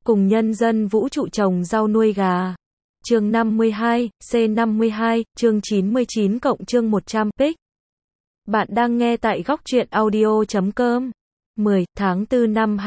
cùng nhân dân vũ trụ trồng rau nuôi gà. Chương 52, C52, chương 99 cộng chương 100, pic. Bạn đang nghe tại góc truyện audio.com. 10 tháng 4 năm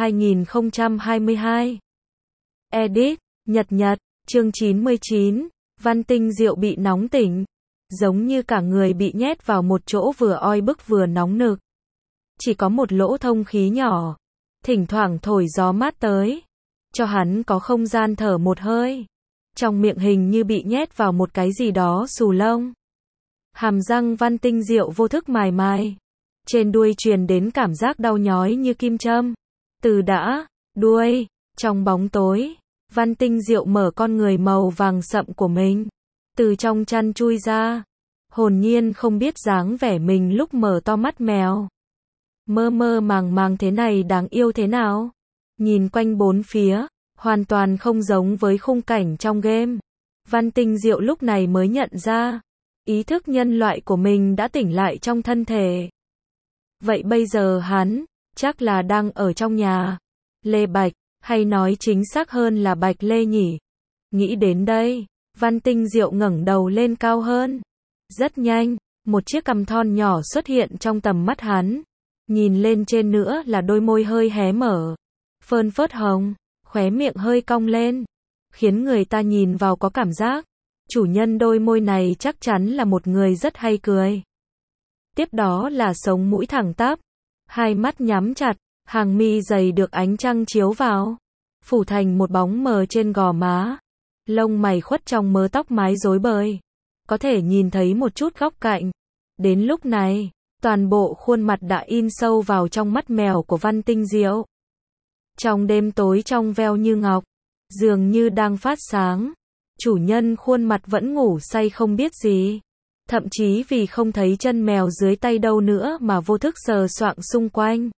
2022. Edit, Nhật, chương 99, Văn Tinh Diệu bị nóng tỉnh. Giống như cả người bị nhét vào một chỗ vừa oi bức vừa nóng nực. Chỉ có một lỗ thông khí nhỏ. Thỉnh thoảng thổi gió mát tới. Cho hắn có không gian thở một hơi. Trong miệng hình như bị nhét vào một cái gì đó xù lông. Hàm răng Văn Tinh Diệu vô thức mài mài. Trên đuôi truyền đến cảm giác đau nhói như kim châm. Từ đuôi, trong bóng tối, Văn Tinh Diệu mở con người màu vàng sậm của mình. Từ trong chăn chui ra. Hồn nhiên không biết dáng vẻ mình lúc mở to mắt mèo. Mơ mơ màng màng thế này đáng yêu thế nào. Nhìn quanh bốn phía, hoàn toàn không giống với khung cảnh trong game. Văn Tinh Diệu lúc này mới nhận ra, ý thức nhân loại của mình đã tỉnh lại trong thân thể. Vậy bây giờ hắn, chắc là đang ở trong nhà Lê Bạch, hay nói chính xác hơn là Bạch Lê nhỉ? Nghĩ đến đây, Văn Tinh Diệu ngẩng đầu lên cao hơn. Rất nhanh, một chiếc cằm thon nhỏ xuất hiện trong tầm mắt hắn. Nhìn lên trên nữa là đôi môi hơi hé mở, phơn phớt hồng, khóe miệng hơi cong lên, khiến người ta nhìn vào có cảm giác, chủ nhân đôi môi này chắc chắn là một người rất hay cười. Tiếp đó là sống mũi thẳng tắp, hai mắt nhắm chặt, hàng mi dày được ánh trăng chiếu vào, phủ thành một bóng mờ trên gò má, lông mày khuất trong mớ tóc mái rối bời, có thể nhìn thấy một chút góc cạnh. Đến lúc này, toàn bộ khuôn mặt đã in sâu vào trong mắt mèo của Văn Tinh Diệu. Trong đêm tối trong veo như ngọc, dường như đang phát sáng, chủ nhân khuôn mặt vẫn ngủ say không biết gì. Thậm chí vì không thấy chân mèo dưới tay đâu nữa mà vô thức sờ soạng xung quanh.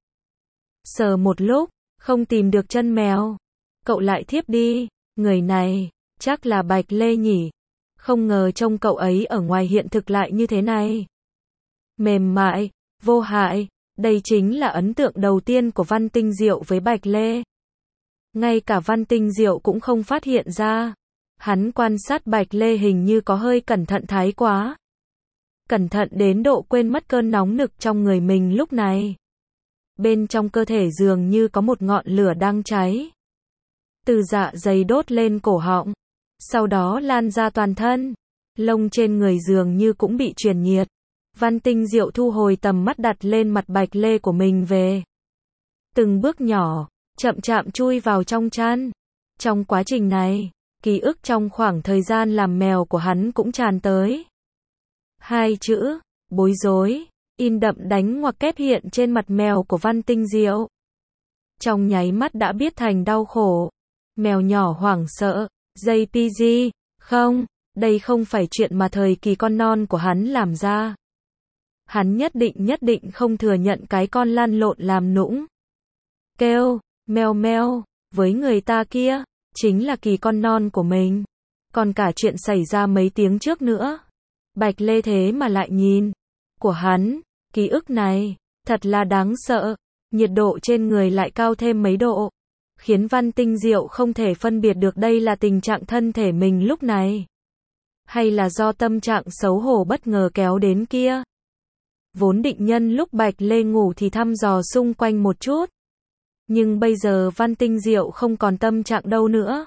Sờ một lúc, không tìm được chân mèo. Cậu lại thiếp đi, người này, chắc là Bạch Lê nhỉ. Không ngờ trông cậu ấy ở ngoài hiện thực lại như thế này. Mềm mại, vô hại, đây chính là ấn tượng đầu tiên của Văn Tinh Diệu với Bạch Lê. Ngay cả Văn Tinh Diệu cũng không phát hiện ra. Hắn quan sát Bạch Lê hình như có hơi cẩn thận thái quá. Cẩn thận đến độ quên mất cơn nóng nực trong người mình lúc này. Bên trong cơ thể dường như có một ngọn lửa đang cháy. Từ dạ dày đốt lên cổ họng, sau đó lan ra toàn thân. Lông trên người dường như cũng bị truyền nhiệt. Văn Tinh Diệu thu hồi tầm mắt đặt lên mặt Bạch Lê của mình về. Từng bước nhỏ, chậm chạm chui vào trong chăn. Trong quá trình này, ký ức trong khoảng thời gian làm mèo của hắn cũng tràn tới. Hai chữ, bối rối, in đậm đánh ngoặc kép hiện trên mặt mèo của Văn Tinh Diệu. Trong nháy mắt đã biết thành đau khổ. Mèo nhỏ hoảng sợ, JPG, không, đây không phải chuyện mà thời kỳ con non của hắn làm ra. Hắn nhất định không thừa nhận cái con lăn lộn làm nũng. Kêu, meo meo, với người ta kia, chính là kỳ con non của mình. Còn cả chuyện xảy ra mấy tiếng trước nữa. Bạch Lê thế mà lại nhìn. Của hắn, ký ức này, thật là đáng sợ. Nhiệt độ trên người lại cao thêm mấy độ. Khiến Văn Tinh Diệu không thể phân biệt được đây là tình trạng thân thể mình lúc này. Hay là do tâm trạng xấu hổ bất ngờ kéo đến kia. Vốn định nhân lúc Bạch Lê ngủ thì thăm dò xung quanh một chút. Nhưng bây giờ Văn Tinh Diệu không còn tâm trạng đâu nữa.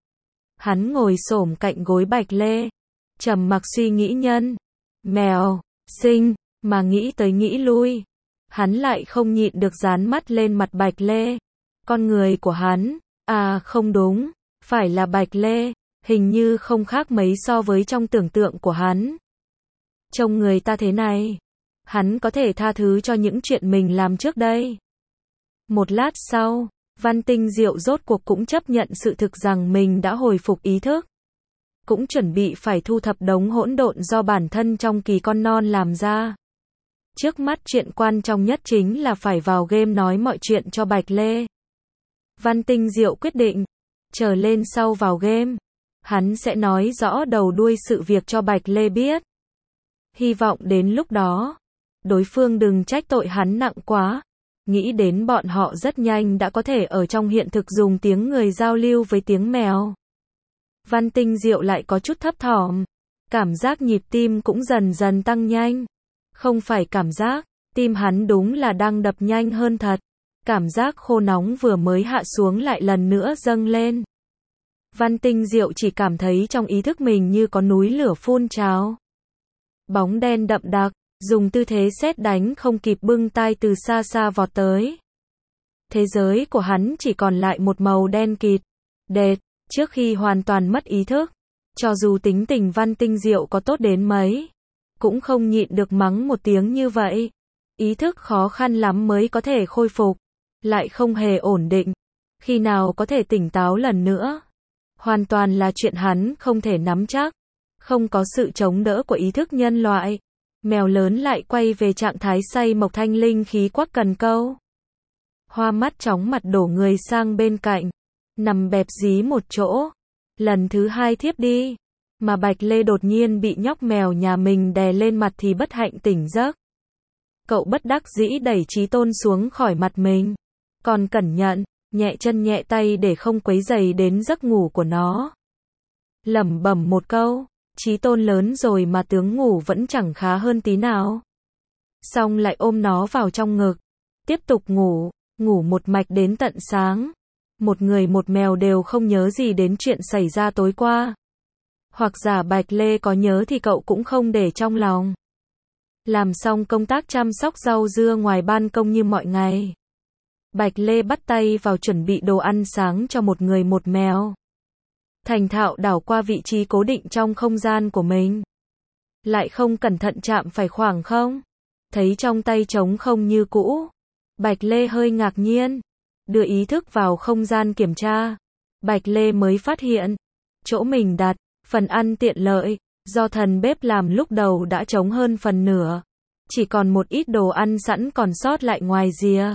Hắn ngồi xổm cạnh gối Bạch Lê. Trầm mặc suy nghĩ nhân. Mèo, xinh, mà nghĩ tới nghĩ lui. Hắn lại không nhịn được dán mắt lên mặt Bạch Lê. Con người của hắn, không đúng, phải là Bạch Lê, hình như không khác mấy so với trong tưởng tượng của hắn. Trông người ta thế này, hắn có thể tha thứ cho những chuyện mình làm trước đây. Một lát sau, Văn Tinh Diệu rốt cuộc cũng chấp nhận sự thực rằng mình đã hồi phục ý thức. Cũng chuẩn bị phải thu thập đống hỗn độn do bản thân trong kỳ con non làm ra. Trước mắt chuyện quan trọng nhất chính là phải vào game nói mọi chuyện cho Bạch Lê. Văn Tinh Diệu quyết định, chờ lên sau vào game, hắn sẽ nói rõ đầu đuôi sự việc cho Bạch Lê biết. Hy vọng đến lúc đó, đối phương đừng trách tội hắn nặng quá. Nghĩ đến bọn họ rất nhanh đã có thể ở trong hiện thực dùng tiếng người giao lưu với tiếng mèo. Văn Tinh Diệu lại có chút thấp thỏm. Cảm giác nhịp tim cũng dần dần tăng nhanh. Không phải cảm giác, tim hắn đúng là đang đập nhanh hơn thật. Cảm giác khô nóng vừa mới hạ xuống lại lần nữa dâng lên. Văn Tinh Diệu chỉ cảm thấy trong ý thức mình như có núi lửa phun trào. Bóng đen đậm đặc, dùng tư thế sét đánh không kịp bưng tay từ xa xa vọt tới. Thế giới của hắn chỉ còn lại một màu đen kịt. Đệt, trước khi hoàn toàn mất ý thức. Cho dù tính tình Văn Tinh Diệu có tốt đến mấy, cũng không nhịn được mắng một tiếng như vậy. Ý thức khó khăn lắm mới có thể khôi phục, lại không hề ổn định. Khi nào có thể tỉnh táo lần nữa? Hoàn toàn là chuyện hắn không thể nắm chắc. Không có sự chống đỡ của ý thức nhân loại. Mèo lớn lại quay về trạng thái say mộc thanh linh khí quắc cần câu. Hoa mắt chóng mặt đổ người sang bên cạnh. Nằm bẹp dí một chỗ. Lần thứ hai thiếp đi. Mà Bạch Lê đột nhiên bị nhóc mèo nhà mình đè lên mặt thì bất hạnh tỉnh giấc. Cậu bất đắc dĩ đẩy Chí Tôn xuống khỏi mặt mình. Còn cẩn nhận, nhẹ chân nhẹ tay để không quấy rầy đến giấc ngủ của nó. Lẩm bẩm một câu, Chí Tôn lớn rồi mà tướng ngủ vẫn chẳng khá hơn tí nào. Xong lại ôm nó vào trong ngực. Tiếp tục ngủ, ngủ một mạch đến tận sáng. Một người một mèo đều không nhớ gì đến chuyện xảy ra tối qua. Hoặc giả Bạch Lê có nhớ thì cậu cũng không để trong lòng. Làm xong công tác chăm sóc rau dưa ngoài ban công như mọi ngày. Bạch Lê bắt tay vào chuẩn bị đồ ăn sáng cho một người một mèo. Thành thạo đảo qua vị trí cố định trong không gian của mình. Lại không cẩn thận chạm phải khoảng không. Thấy trong tay trống không như cũ. Bạch Lê hơi ngạc nhiên. Đưa ý thức vào không gian kiểm tra. Bạch Lê mới phát hiện. Chỗ mình đặt, phần ăn tiện lợi, do thần bếp làm lúc đầu đã trống hơn phần nửa. Chỉ còn một ít đồ ăn sẵn còn sót lại ngoài rìa.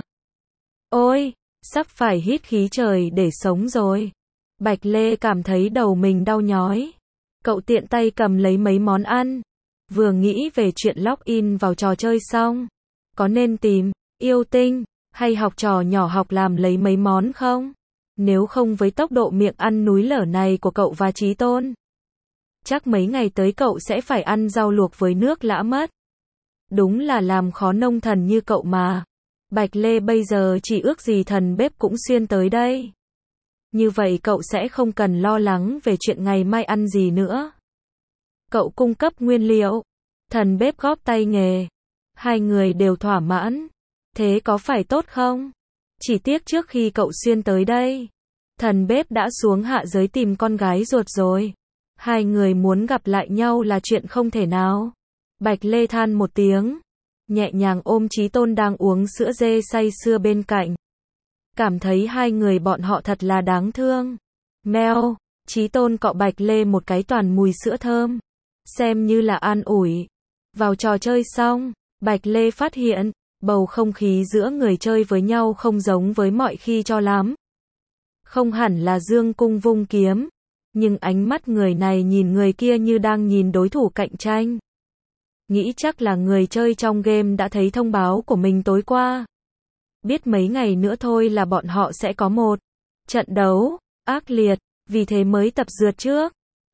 Ôi, sắp phải hít khí trời để sống rồi. Bạch Lê cảm thấy đầu mình đau nhói. Cậu tiện tay cầm lấy mấy món ăn. Vừa nghĩ về chuyện login vào trò chơi xong. Có nên tìm, yêu tinh, hay học trò nhỏ học làm lấy mấy món không? Nếu không với tốc độ miệng ăn núi lở này của cậu và Chí Tôn. Chắc mấy ngày tới cậu sẽ phải ăn rau luộc với nước lã mất. Đúng là làm khó nông thần như cậu mà. Bạch Lê bây giờ chỉ ước gì thần bếp cũng xuyên tới đây. Như vậy cậu sẽ không cần lo lắng về chuyện ngày mai ăn gì nữa. Cậu cung cấp nguyên liệu. Thần bếp góp tay nghề. Hai người đều thỏa mãn. Thế có phải tốt không? Chỉ tiếc trước khi cậu xuyên tới đây, thần bếp đã xuống hạ giới tìm con gái ruột rồi. Hai người muốn gặp lại nhau là chuyện không thể nào. Bạch Lê than một tiếng. Nhẹ nhàng ôm Chí Tôn đang uống sữa dê say sưa bên cạnh. Cảm thấy hai người bọn họ thật là đáng thương. Meo, Chí Tôn cọ Bạch Lê một cái toàn mùi sữa thơm. Xem như là an ủi. Vào trò chơi xong, Bạch Lê phát hiện, bầu không khí giữa người chơi với nhau không giống với mọi khi cho lắm. Không hẳn là dương cung vung kiếm, nhưng ánh mắt người này nhìn người kia như đang nhìn đối thủ cạnh tranh. Nghĩ chắc là người chơi trong game đã thấy thông báo của mình tối qua. Biết mấy ngày nữa thôi là bọn họ sẽ có một trận đấu ác liệt, vì thế mới tập dượt trước.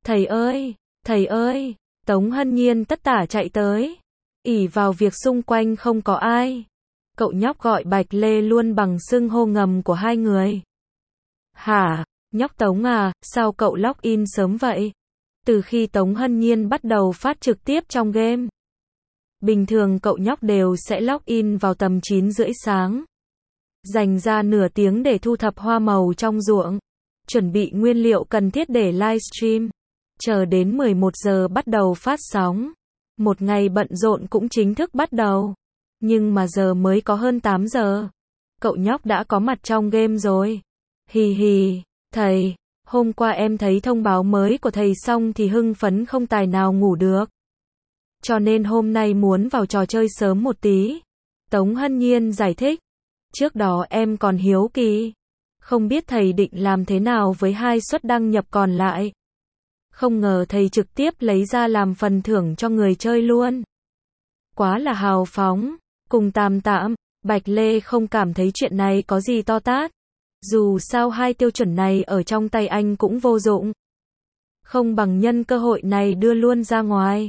Thầy ơi, Tống Hân Nhiên tất tả chạy tới. Ỷ vào việc xung quanh không có ai. Cậu nhóc gọi Bạch Lê luôn bằng xưng hô ngầm của hai người. Hả, nhóc Tống à, sao cậu login sớm vậy? Từ khi Tống Hân Nhiên bắt đầu phát trực tiếp trong game. Bình thường cậu nhóc đều sẽ login vào tầm 9 rưỡi sáng. Dành ra nửa tiếng để thu thập hoa màu trong ruộng. Chuẩn bị nguyên liệu cần thiết để livestream. Chờ đến 11 giờ bắt đầu phát sóng. Một ngày bận rộn cũng chính thức bắt đầu. Nhưng mà giờ mới có hơn 8 giờ. Cậu nhóc đã có mặt trong game rồi. Hì hì, thầy, hôm qua em thấy thông báo mới của thầy xong thì hưng phấn không tài nào ngủ được. Cho nên hôm nay muốn vào trò chơi sớm một tí. Tống Hân Nhiên giải thích. Trước đó em còn hiếu kỳ. Không biết thầy định làm thế nào với 2 suất đăng nhập còn lại. Không ngờ thầy trực tiếp lấy ra làm phần thưởng cho người chơi luôn. Quá là hào phóng. Cùng Tam Tạm, Bạch Lê không cảm thấy chuyện này có gì to tát. Dù sao hai tiêu chuẩn này ở trong tay anh cũng vô dụng. Không bằng nhân cơ hội này đưa luôn ra ngoài.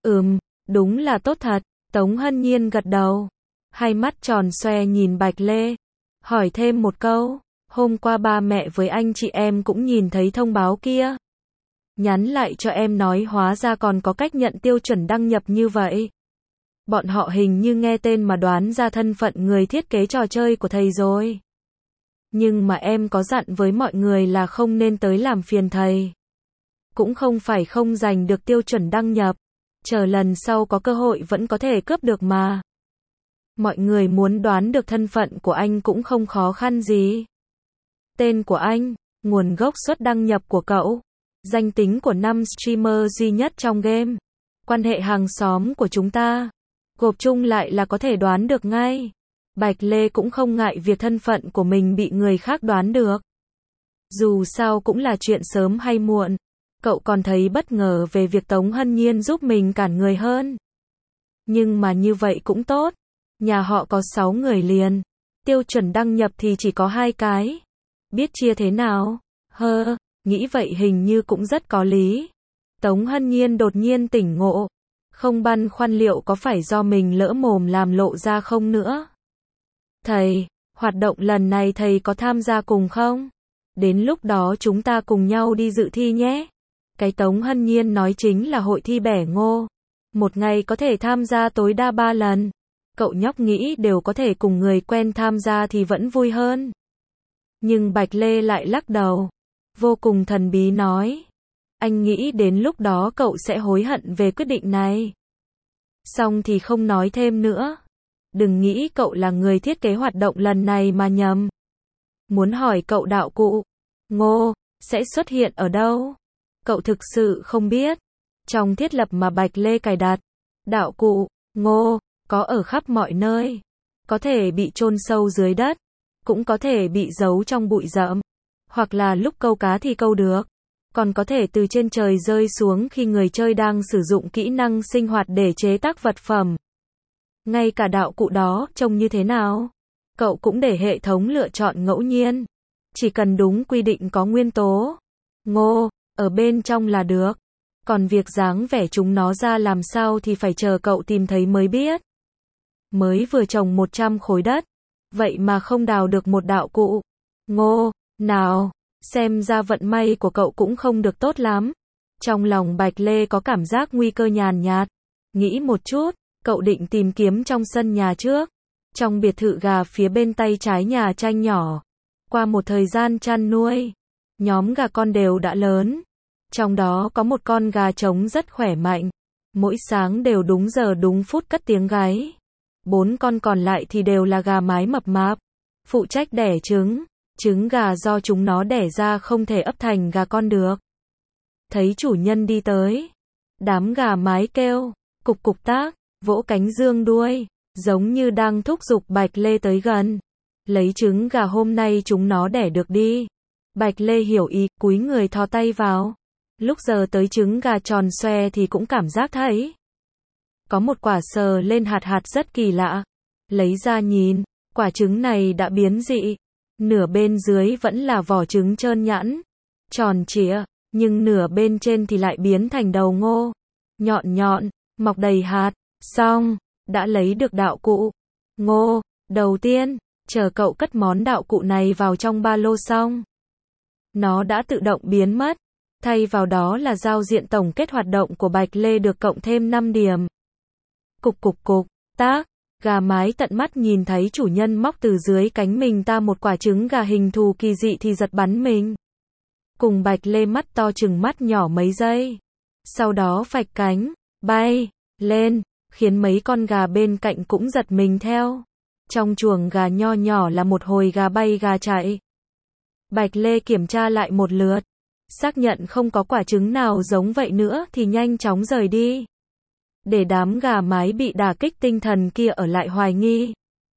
Đúng là tốt thật. Tống Hân Nhiên gật đầu. Hai mắt tròn xoe nhìn Bạch Lê. Hỏi thêm một câu. Hôm qua ba mẹ với anh chị em cũng nhìn thấy thông báo kia. Nhắn lại cho em nói hóa ra còn có cách nhận tiêu chuẩn đăng nhập như vậy. Bọn họ hình như nghe tên mà đoán ra thân phận người thiết kế trò chơi của thầy rồi. Nhưng mà em có dặn với mọi người là không nên tới làm phiền thầy. Cũng không phải không giành được tiêu chuẩn đăng nhập. Chờ lần sau có cơ hội vẫn có thể cướp được mà. Mọi người muốn đoán được thân phận của anh cũng không khó khăn gì. Tên của anh, nguồn gốc xuất đăng nhập của cậu, danh tính của 5 streamer duy nhất trong game, quan hệ hàng xóm của chúng ta. Gộp chung lại là có thể đoán được ngay. Bạch Lê cũng không ngại việc thân phận của mình bị người khác đoán được. Dù sao cũng là chuyện sớm hay muộn. Cậu còn thấy bất ngờ về việc Tống Hân Nhiên giúp mình cản người hơn. Nhưng mà như vậy cũng tốt. Nhà họ có 6 người liền. Tiêu chuẩn đăng nhập thì chỉ có 2 cái. Biết chia thế nào? Nghĩ vậy hình như cũng rất có lý. Tống Hân Nhiên đột nhiên tỉnh ngộ. Không băn khoăn liệu có phải do mình lỡ mồm làm lộ ra không nữa. Thầy, hoạt động lần này thầy có tham gia cùng không? Đến lúc đó chúng ta cùng nhau đi dự thi nhé. Cái Tống Hân Nhiên nói chính là hội thi bẻ ngô. Một ngày có thể tham gia tối đa 3 lần. Cậu nhóc nghĩ đều có thể cùng người quen tham gia thì vẫn vui hơn. Nhưng Bạch Lê lại lắc đầu. Vô cùng thần bí nói. Anh nghĩ đến lúc đó cậu sẽ hối hận về quyết định này. Xong thì không nói thêm nữa. Đừng nghĩ cậu là người thiết kế hoạt động lần này mà nhầm. Muốn hỏi cậu đạo cụ Ngô sẽ xuất hiện ở đâu? Cậu thực sự không biết. Trong thiết lập mà Bạch Lê cài đặt, đạo cụ Ngô có ở khắp mọi nơi. Có thể bị chôn sâu dưới đất, cũng có thể bị giấu trong bụi rậm, hoặc là lúc câu cá thì câu được. Còn có thể từ trên trời rơi xuống khi người chơi đang sử dụng kỹ năng sinh hoạt để chế tác vật phẩm. Ngay cả đạo cụ đó trông như thế nào, cậu cũng để hệ thống lựa chọn ngẫu nhiên. Chỉ cần đúng quy định có nguyên tố Ngô ở bên trong là được. Còn việc dáng vẻ chúng nó ra làm sao thì phải chờ cậu tìm thấy mới biết. Mới vừa trồng 100 khối đất, vậy mà không đào được một đạo cụ Ngô nào. Xem ra vận may của cậu cũng không được tốt lắm. Trong lòng Bạch Lê có cảm giác nguy cơ nhàn nhạt. Nghĩ một chút, cậu định tìm kiếm trong sân nhà trước. Trong biệt thự gà phía bên tay trái nhà tranh nhỏ. Qua một thời gian chăn nuôi, nhóm gà con đều đã lớn. Trong đó có một con gà trống rất khỏe mạnh. Mỗi sáng đều đúng giờ đúng phút cất tiếng gáy. 4 con còn lại thì đều là gà mái mập mạp. Phụ trách đẻ trứng. Trứng gà do chúng nó đẻ ra không thể ấp thành gà con được. Thấy chủ nhân đi tới, đám gà mái kêu, cục cục tác, vỗ cánh dương đuôi, giống như đang thúc giục Bạch Lê tới gần. Lấy trứng gà hôm nay chúng nó đẻ được đi. Bạch Lê hiểu ý, cúi người thò tay vào. Lúc giờ tới trứng gà tròn xoe thì cũng cảm giác thấy. Có một quả sờ lên hạt hạt rất kỳ lạ. Lấy ra nhìn, quả trứng này đã biến dị. Nửa bên dưới vẫn là vỏ trứng trơn nhẵn, tròn trịa, nhưng nửa bên trên thì lại biến thành đầu ngô, nhọn nhọn, mọc đầy hạt. Xong, đã lấy được đạo cụ Ngô đầu tiên, chờ cậu cất món đạo cụ này vào trong ba lô xong. Nó đã tự động biến mất, thay vào đó là giao diện tổng kết hoạt động của Bạch Lê được cộng thêm 5 điểm. Cục cục cục, tác. Gà mái tận mắt nhìn thấy chủ nhân móc từ dưới cánh mình ta một quả trứng gà hình thù kỳ dị thì giật bắn mình. Cùng Bạch Lê mắt to chừng mắt nhỏ mấy giây. Sau đó phạch cánh, bay lên, khiến mấy con gà bên cạnh cũng giật mình theo. Trong chuồng gà nho nhỏ là một hồi gà bay gà chạy. Bạch Lê kiểm tra lại một lượt, xác nhận không có quả trứng nào giống vậy nữa thì nhanh chóng rời đi. Để đám gà mái bị đả kích tinh thần kia ở lại hoài nghi.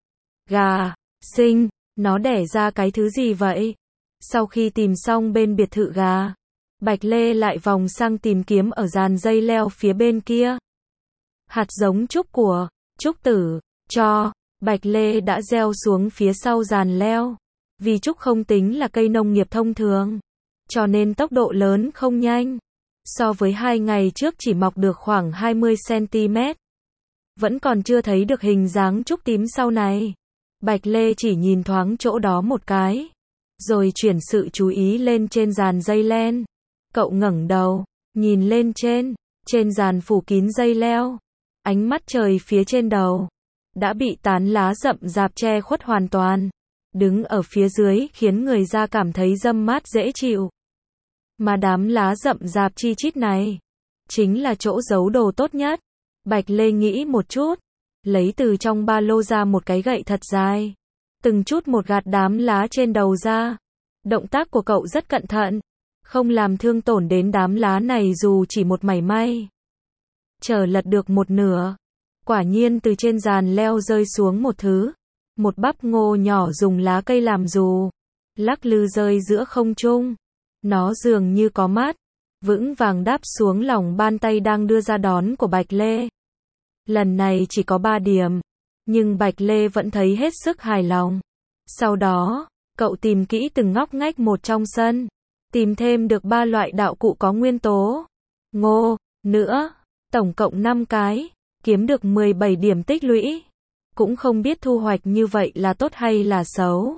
Gà sinh, nó đẻ ra cái thứ gì vậy? Sau khi tìm xong bên biệt thự gà, Bạch Lê lại vòng sang tìm kiếm ở dàn dây leo phía bên kia. Hạt giống trúc của Trúc Tử cho Bạch lê đã gieo xuống phía sau giàn leo. Vì trúc không tính là cây nông nghiệp thông thường, cho nên tốc độ lớn không nhanh. So với 2 ngày trước chỉ mọc được khoảng 20 cm. Vẫn còn chưa thấy được hình dáng trúc tím sau này. Bạch lê chỉ nhìn thoáng chỗ đó một cái, rồi chuyển sự chú ý lên trên giàn dây len. Cậu ngẩng đầu, nhìn lên trên giàn phủ kín dây leo. Ánh mắt trời phía trên đầu đã bị tán lá rậm rạp che khuất hoàn toàn. Đứng ở phía dưới khiến người ta cảm thấy râm mát dễ chịu. Mà đám lá rậm rạp chi chít này chính là chỗ giấu đồ tốt nhất. Bạch lê nghĩ một chút, lấy từ trong ba lô ra một cái gậy thật dài, từng chút một gạt đám lá trên đầu ra. Động tác của cậu rất cẩn thận, không làm thương tổn đến đám lá này dù chỉ một mảy may. Chờ lật được một nửa, quả nhiên từ trên giàn leo rơi xuống một thứ. Một bắp ngô nhỏ dùng lá cây làm dù, lắc lư rơi giữa không trung. Nó dường như có mắt, vững vàng đáp xuống lòng bàn tay đang đưa ra đón của Bạch lê. Lần này chỉ có 3 điểm, nhưng Bạch lê vẫn thấy hết sức hài lòng. Sau đó, cậu tìm kỹ từng ngóc ngách một trong sân, tìm thêm được 3 loại đạo cụ có nguyên tố ngô nữa, tổng cộng 5 cái, kiếm được 17 điểm tích lũy. Cũng không biết thu hoạch như vậy là tốt hay là xấu.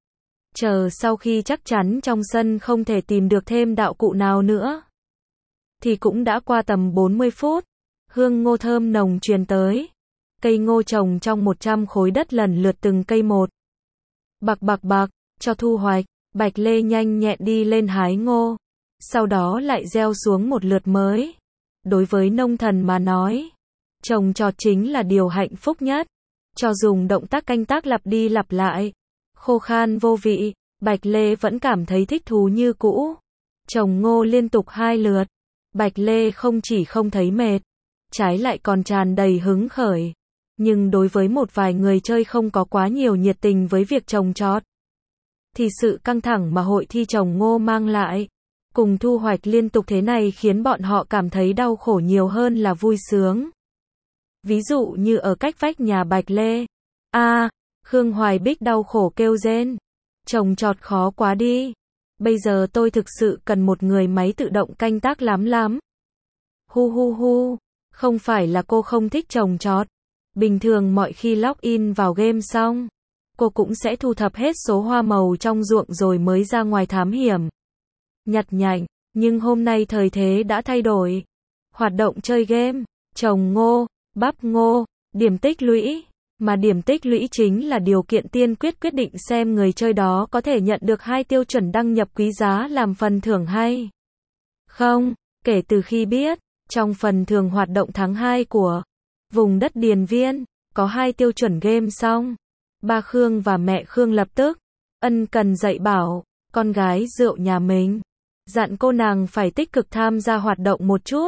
Chờ sau khi chắc chắn trong sân không thể tìm được thêm đạo cụ nào nữa, thì cũng đã qua tầm 40 phút. Hương ngô thơm nồng truyền tới. Cây ngô trồng trong 100 khối đất lần lượt từng cây một. Bạc bạc bạc, cho thu hoạch. Bạch lê nhanh nhẹn đi lên hái ngô. Sau đó lại gieo xuống một lượt mới. Đối với nông thần mà nói, trồng trọt chính là điều hạnh phúc nhất. Cho dùng động tác canh tác lặp đi lặp lại, khô khan vô vị, Bạch lê vẫn cảm thấy thích thú như cũ. Trồng ngô liên tục 2 lượt, Bạch lê không chỉ không thấy mệt, trái lại còn tràn đầy hứng khởi. Nhưng đối với một vài người chơi không có quá nhiều nhiệt tình với việc trồng trọt, thì sự căng thẳng mà hội thi trồng ngô mang lại, cùng thu hoạch liên tục thế này khiến bọn họ cảm thấy đau khổ nhiều hơn là vui sướng. Ví dụ như ở cách vách nhà Bạch lê. Khương Hoài Bích đau khổ kêu rên. Trồng trọt khó quá đi. Bây giờ tôi thực sự cần một người máy tự động canh tác lắm. Hu hu hu. Không phải là cô không thích trồng trọt. Bình thường mọi khi login vào game xong, cô cũng sẽ thu thập hết số hoa màu trong ruộng rồi mới ra ngoài thám hiểm, nhặt nhạnh. Nhưng hôm nay thời thế đã thay đổi. Hoạt động chơi game, trồng ngô, bắp ngô, điểm tích lũy. Mà điểm tích lũy chính là điều kiện tiên quyết quyết định xem người chơi đó có thể nhận được 2 tiêu chuẩn đăng nhập quý giá làm phần thưởng hay không. Kể từ khi biết, trong phần thưởng hoạt động tháng 2 của vùng đất Điền Viên, có 2 tiêu chuẩn game xong, ba Khương và mẹ Khương lập tức ân cần dạy bảo con gái rượu nhà mình, dặn cô nàng phải tích cực tham gia hoạt động một chút.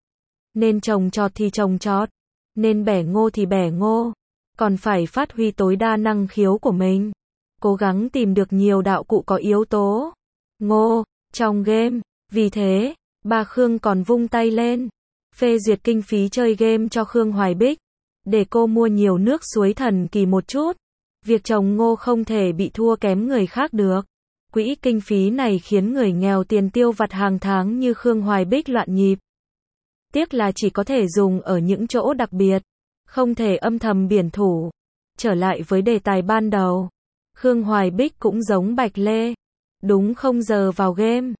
Nên trồng trọt thì trồng trọt, nên bẻ ngô thì bẻ ngô, còn phải phát huy tối đa năng khiếu của mình, cố gắng tìm được nhiều đạo cụ có yếu tố ngô trong game. Vì thế, ba Khương còn vung tay lên, phê duyệt kinh phí chơi game cho Khương Hoài Bích, để cô mua nhiều nước suối thần kỳ một chút. Việc trồng ngô không thể bị thua kém người khác được. Quỹ kinh phí này khiến người nghèo tiền tiêu vặt hàng tháng như Khương Hoài Bích loạn nhịp. Tiếc là chỉ có thể dùng ở những chỗ đặc biệt, không thể âm thầm biển thủ. Trở lại với đề tài ban đầu, Khương Hoài Bích cũng giống Bạch lê, đúng không giờ vào game,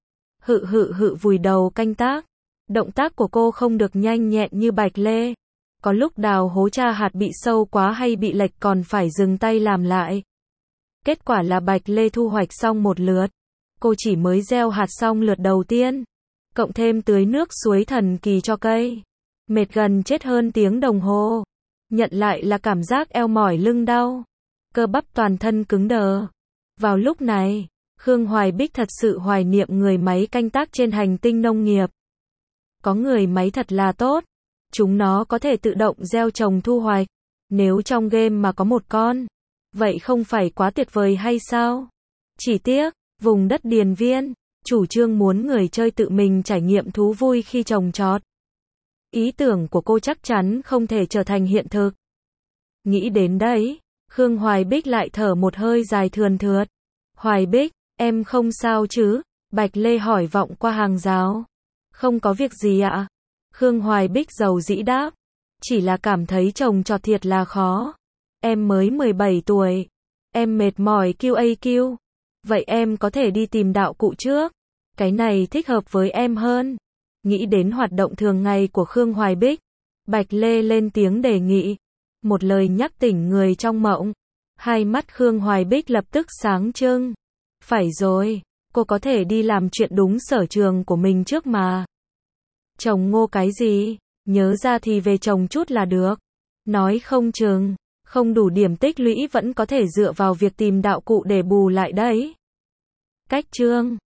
hự vùi đầu canh tác. Động tác của cô không được nhanh nhẹn như Bạch lê, có lúc đào hố tra hạt bị sâu quá hay bị lệch còn phải dừng tay làm lại. Kết quả là Bạch lê thu hoạch xong một lượt, cô chỉ mới gieo hạt xong lượt đầu tiên, cộng thêm tưới nước suối thần kỳ cho cây, mệt gần chết hơn tiếng đồng hồ. Nhận lại là cảm giác eo mỏi lưng đau, cơ bắp toàn thân cứng đờ. Vào lúc này, Khương Hoài Bích thật sự hoài niệm người máy canh tác trên hành tinh nông nghiệp. Có người máy thật là tốt, chúng nó có thể tự động gieo trồng thu hoạch. Nếu trong game mà có một con, vậy không phải quá tuyệt vời hay sao? Chỉ tiếc, vùng đất Điền Viên chủ trương muốn người chơi tự mình trải nghiệm thú vui khi trồng trọt. Ý tưởng của cô chắc chắn không thể trở thành hiện thực. Nghĩ đến đấy, Khương Hoài Bích lại thở một hơi dài thườn thượt. Hoài Bích, em không sao chứ? Bạch Lê hỏi vọng qua hàng rào. Không có việc gì ạ. Khương Hoài Bích dầu dĩ đáp. Chỉ là cảm thấy trồng trọt thiệt là khó. Em mới 17 tuổi. Em mệt mỏi QAQ. Vậy em có thể đi tìm đạo cụ trước. Cái này thích hợp với em hơn. Nghĩ đến hoạt động thường ngày của Khương Hoài Bích, Bạch Lê lên tiếng đề nghị. Một lời nhắc tỉnh người trong mộng. Hai mắt Khương Hoài Bích lập tức sáng trưng. Phải rồi, cô có thể đi làm chuyện đúng sở trường của mình trước mà. Trồng ngô cái gì? Nhớ ra thì về trồng chút là được. Nói không chừng, không đủ điểm tích lũy vẫn có thể dựa vào việc tìm đạo cụ để bù lại đấy. Cách chương